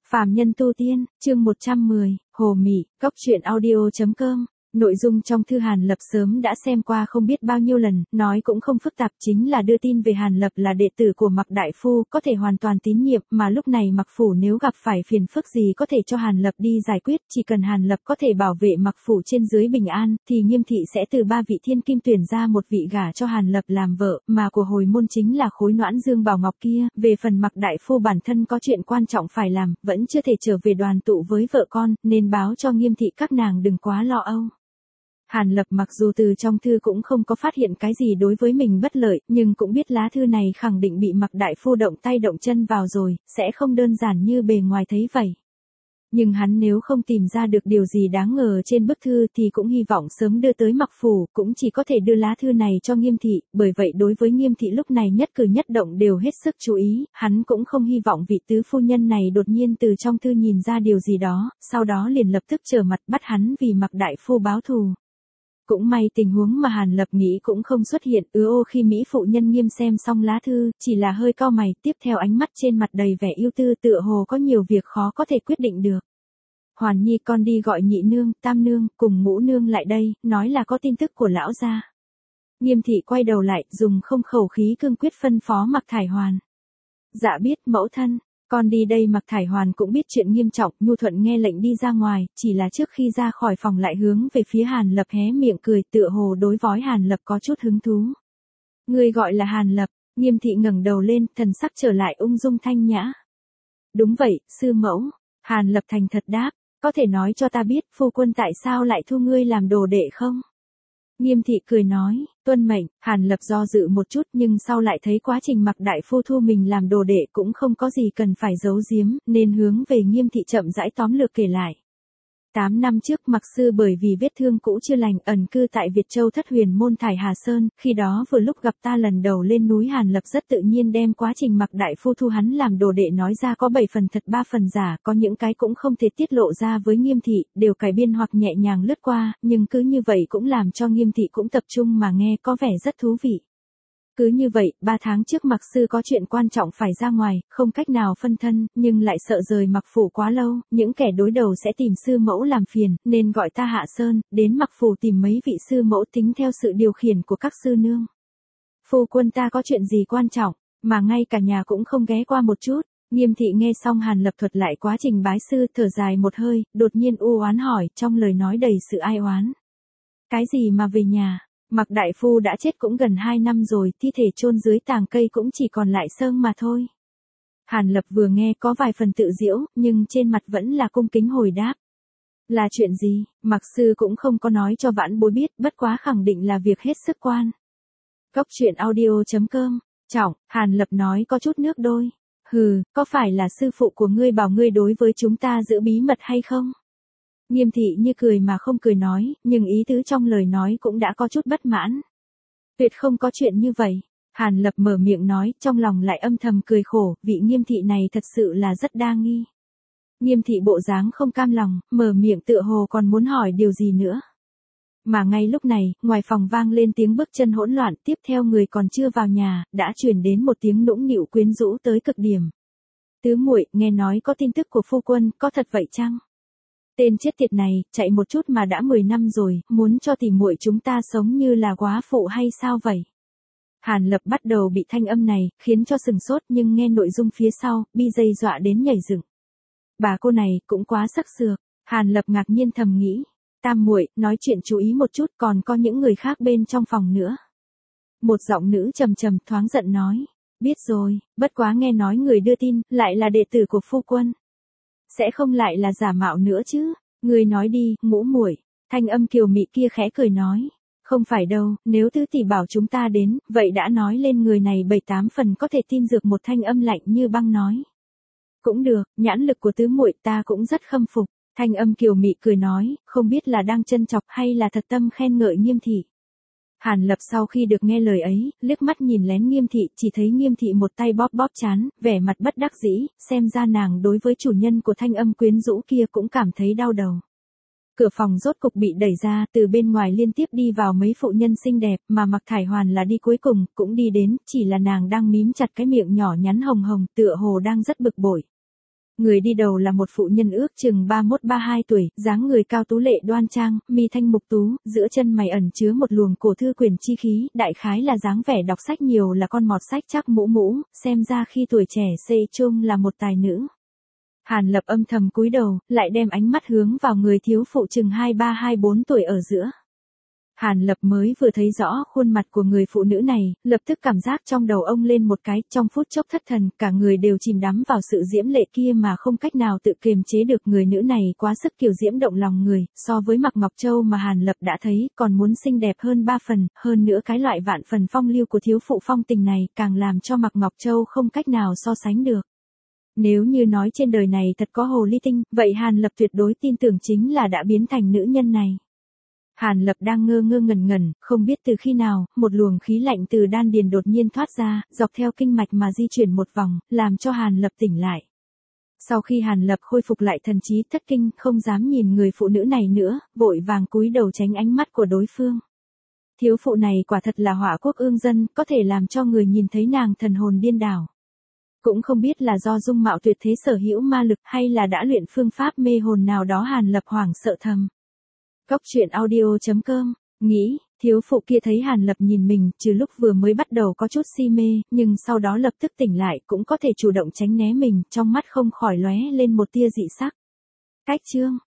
Phàm nhân tu tiên, chương 110, Hồ Mị, Cốc truyện audio.com. Nội dung trong thư Hàn Lập sớm đã xem qua không biết bao nhiêu lần, nói cũng không phức tạp, chính là đưa tin về Hàn Lập là đệ tử của Mạc Đại Phu, có thể hoàn toàn tín nhiệm, mà lúc này Mạc Phủ nếu gặp phải phiền phức gì có thể cho Hàn Lập đi giải quyết, chỉ cần Hàn Lập có thể bảo vệ Mạc Phủ trên dưới bình an, thì Nghiêm thị sẽ từ 3 vị thiên kim tuyển ra một vị gả cho Hàn Lập làm vợ, mà của hồi môn chính là khối noãn dương bảo ngọc kia. Về phần Mạc Đại Phu bản thân có chuyện quan trọng phải làm, vẫn chưa thể trở về đoàn tụ với vợ con, nên báo cho Nghiêm thị các nàng đừng quá lo âu. Hàn Lập mặc dù từ trong thư cũng không có phát hiện cái gì đối với mình bất lợi, nhưng cũng biết lá thư này khẳng định bị Mạc Đại Phu động tay động chân vào rồi, sẽ không đơn giản như bề ngoài thấy vậy. Nhưng hắn nếu không tìm ra được điều gì đáng ngờ trên bức thư thì cũng hy vọng sớm đưa tới Mạc Phủ, cũng chỉ có thể đưa lá thư này cho Nghiêm thị, bởi vậy đối với Nghiêm thị lúc này nhất cử nhất động đều hết sức chú ý, hắn cũng không hy vọng vị tứ phu nhân này đột nhiên từ trong thư nhìn ra điều gì đó, sau đó liền lập tức trở mặt bắt hắn vì Mạc Đại Phu báo thù. Cũng may tình huống mà Hàn Lập nghĩ cũng không xuất hiện, khi Mỹ phụ nhân Nghiêm xem xong lá thư, chỉ là hơi cau mày, tiếp theo ánh mắt trên mặt đầy vẻ ưu tư, tựa hồ có nhiều việc khó có thể quyết định được. Hoàn Nhi, con đi gọi nhị nương, tam nương, cùng ngũ nương lại đây, nói là có tin tức của lão gia. Nghiêm thị quay đầu lại, dùng không khẩu khí cương quyết phân phó Mạc Thải Hoàn. Dạ biết, mẫu thân. Con đi đây. Mạc Thải Hoàn cũng biết chuyện nghiêm trọng, nhu thuận nghe lệnh đi ra ngoài, chỉ là trước khi ra khỏi phòng lại hướng về phía Hàn Lập hé miệng cười, tựa hồ đối với Hàn Lập có chút hứng thú. Người gọi là Hàn Lập? Nghiêm thị ngẩng đầu lên, thần sắc trở lại ung dung thanh nhã. Đúng vậy, sư mẫu. Hàn Lập thành thật đáp, có thể nói cho ta biết phu quân tại sao lại thu ngươi làm đồ đệ không? Nghiêm thị cười nói, tuân mệnh. Hàn Lập do dự một chút nhưng sau lại thấy quá trình Mạc Đại Phu thu mình làm đồ đệ cũng không có gì cần phải giấu giếm, nên hướng về Nghiêm thị chậm rãi tóm lược kể lại. 8 năm trước Mạc sư bởi vì vết thương cũ chưa lành ẩn cư tại Việt Châu Thất Huyền môn Thải Hà Sơn, khi đó vừa lúc gặp ta lần đầu lên núi. Hàn Lập rất tự nhiên đem quá trình Mạc Đại Phu thu hắn làm đồ đệ nói ra, có 7 phần thật 3 phần giả, có những cái cũng không thể tiết lộ ra với Nghiêm thị, đều cải biên hoặc nhẹ nhàng lướt qua, nhưng cứ như vậy cũng làm cho Nghiêm thị cũng tập trung mà nghe, có vẻ rất thú vị. Cứ như vậy, 3 tháng trước Mạc sư có chuyện quan trọng phải ra ngoài, không cách nào phân thân, nhưng lại sợ rời Mạc Phủ quá lâu, những kẻ đối đầu sẽ tìm sư mẫu làm phiền, nên gọi ta hạ sơn, đến Mạc Phủ tìm mấy vị sư mẫu tính theo sự điều khiển của các sư nương. Phu quân ta có chuyện gì quan trọng, mà ngay cả nhà cũng không ghé qua một chút? Nghiêm thị nghe xong Hàn Lập thuật lại quá trình bái sư, thở dài một hơi, đột nhiên u oán hỏi, trong lời nói đầy sự ai oán. Cái gì mà về nhà? Mạc Đại Phu đã chết cũng gần 2 năm rồi, thi thể chôn dưới tàng cây cũng chỉ còn lại xương mà thôi. Hàn Lập vừa nghe có vài phần tự giễu, nhưng trên mặt vẫn là cung kính hồi đáp. Là chuyện gì? Mạc sư cũng không có nói cho vãn bối biết, bất quá khẳng định là việc hết sức quan. Cốc truyện audio.com. Trọng, Hàn Lập nói có chút nước đôi. Hừ, có phải là sư phụ của ngươi bảo ngươi đối với chúng ta giữ bí mật hay không? Nghiêm thị như cười mà không cười nói, nhưng ý tứ trong lời nói cũng đã có chút bất mãn. Tuyệt không có chuyện như vậy. Hàn Lập mở miệng nói, trong lòng lại âm thầm cười khổ, vị Nghiêm thị này thật sự là rất đa nghi. Nghiêm thị bộ dáng không cam lòng, mở miệng tựa hồ còn muốn hỏi điều gì nữa. Mà ngay lúc này, ngoài phòng vang lên tiếng bước chân hỗn loạn, tiếp theo người còn chưa vào nhà, đã truyền đến một tiếng nũng nịu quyến rũ tới cực điểm. Tứ muội, nghe nói có tin tức của phu quân, có thật vậy chăng? Tên chết tiệt này, chạy một chút mà đã 10 năm rồi, muốn cho tỉ muội chúng ta sống như là góa phụ hay sao vậy? Hàn Lập bắt đầu bị thanh âm này, khiến cho sừng sốt, nhưng nghe nội dung phía sau, bi dây dọa đến nhảy dựng. Bà cô này, cũng quá sắc sược. Hàn Lập ngạc nhiên thầm nghĩ. Tam muội, nói chuyện chú ý một chút, còn có những người khác bên trong phòng nữa. Một giọng nữ trầm trầm thoáng giận nói. Biết rồi, bất quá nghe nói người đưa tin, lại là đệ tử của phu quân. Sẽ không lại là giả mạo nữa chứ? Người nói đi, ngũ muội. Thanh âm kiều mị kia khẽ cười nói. Không phải đâu, nếu tứ tỷ bảo chúng ta đến, vậy đã nói lên người này 7-8 phần có thể tin dược. Một thanh âm lạnh như băng nói. Cũng được, nhãn lực của tứ muội ta cũng rất khâm phục. Thanh âm kiều mị cười nói, không biết là đang trân chọc hay là thật tâm khen ngợi Nghiêm thị. Hàn Lập sau khi được nghe lời ấy, liếc mắt nhìn lén Nghiêm thị, chỉ thấy Nghiêm thị một tay bóp bóp trán, vẻ mặt bất đắc dĩ, xem ra nàng đối với chủ nhân của thanh âm quyến rũ kia cũng cảm thấy đau đầu. Cửa phòng rốt cục bị đẩy ra, từ bên ngoài liên tiếp đi vào mấy phụ nhân xinh đẹp, mà Mạc Thải Hoàn là đi cuối cùng, cũng đi đến, chỉ là nàng đang mím chặt cái miệng nhỏ nhắn hồng hồng, tựa hồ đang rất bực bội. Người đi đầu là một phụ nhân ước chừng 31-32 tuổi, dáng người cao tú lệ đoan trang, mi thanh mục tú, giữa chân mày ẩn chứa một luồng cổ thư quyển chi khí, đại khái là dáng vẻ đọc sách nhiều là con mọt sách chắc mũ mũ, xem ra khi tuổi trẻ xê chung là một tài nữ. Hàn Lập âm thầm cúi đầu, lại đem ánh mắt hướng vào người thiếu phụ chừng 23-24 tuổi ở giữa. Hàn Lập mới vừa thấy rõ khuôn mặt của người phụ nữ này, lập tức cảm giác trong đầu ông lên một cái, trong phút chốc thất thần, cả người đều chìm đắm vào sự diễm lệ kia mà không cách nào tự kiềm chế được. Người nữ này quá sức kiều diễm động lòng người, so với Mạc Ngọc Châu mà Hàn Lập đã thấy, còn muốn xinh đẹp hơn 3 phần, hơn nữa cái loại vạn phần phong lưu của thiếu phụ phong tình này, càng làm cho Mạc Ngọc Châu không cách nào so sánh được. Nếu như nói trên đời này thật có hồ ly tinh, vậy Hàn Lập tuyệt đối tin tưởng chính là đã biến thành nữ nhân này. Hàn Lập đang ngơ ngơ ngẩn ngẩn, không biết từ khi nào, một luồng khí lạnh từ đan điền đột nhiên thoát ra, dọc theo kinh mạch mà di chuyển một vòng, làm cho Hàn Lập tỉnh lại. Sau khi Hàn Lập khôi phục lại thần trí thất kinh, không dám nhìn người phụ nữ này nữa, vội vàng cúi đầu tránh ánh mắt của đối phương. Thiếu phụ này quả thật là hỏa quốc ương dân, có thể làm cho người nhìn thấy nàng thần hồn điên đảo. Cũng không biết là do dung mạo tuyệt thế sở hữu ma lực hay là đã luyện phương pháp mê hồn nào đó. Hàn Lập hoảng sợ thầm. Cóc truyện audio.com, nghĩ, thiếu phụ kia thấy Hàn Lập nhìn mình, trừ lúc vừa mới bắt đầu có chút si mê, nhưng sau đó lập tức tỉnh lại, cũng có thể chủ động tránh né mình, trong mắt không khỏi lóe lên một tia dị sắc. Cách chương